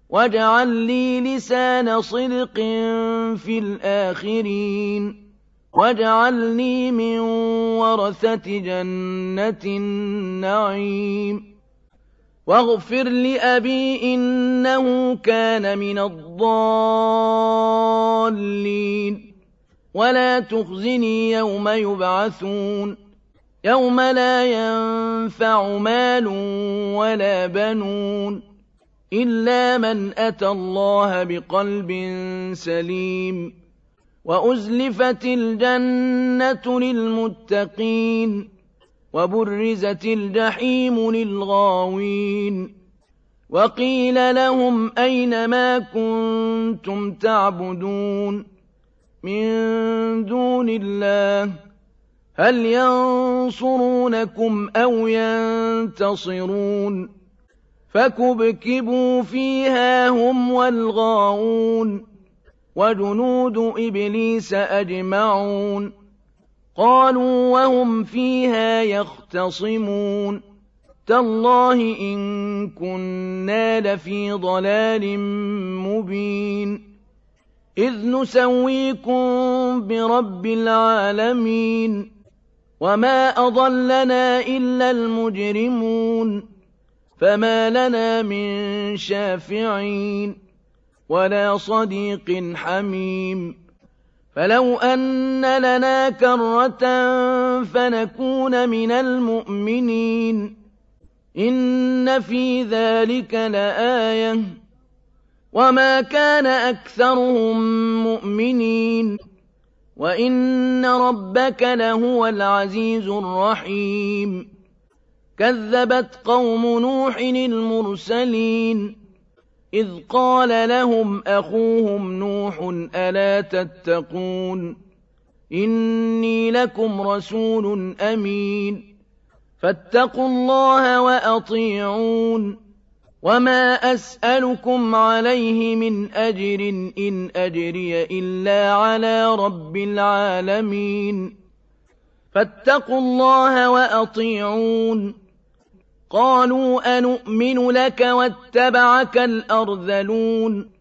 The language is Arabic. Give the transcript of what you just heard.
واجعل لي لسان صدق في الآخرين واجعلني من ورثة جنة النعيم واغفر لأبي إنه كان من الضالين ولا تخزني يوم يبعثون يوم لا ينفع مال ولا بنون إلا من أتى الله بقلب سليم وأزلفت الجنة للمتقين وبرزت الجحيم للغاوين وقيل لهم أين ما كنتم تعبدون من دون الله هل ينصرونكم أو ينتصرون فكبكبوا فيها هم والغاوون وجنود إبليس أجمعون قالوا وهم فيها يختصمون تالله إن كنا لفي ضلال مبين إذ نسويكم برب العالمين وما أضلنا إلا المجرمون فما لنا من شافعين ولا صديق حميم فلو أن لنا كرة فنكون من المؤمنين إن في ذلك لآية وما كان أكثرهم مؤمنين وإن ربك لهو العزيز الرحيم كذبت قوم نوح المرسلين إذ قال لهم أخوهم نوح ألا تتقون إني لكم رسول أمين فاتقوا الله وأطيعون وما أسألكم عليه من أجر إن أجري إلا على رب العالمين فاتقوا الله وأطيعون قالوا أنؤمن لك واتبعك الأرذلون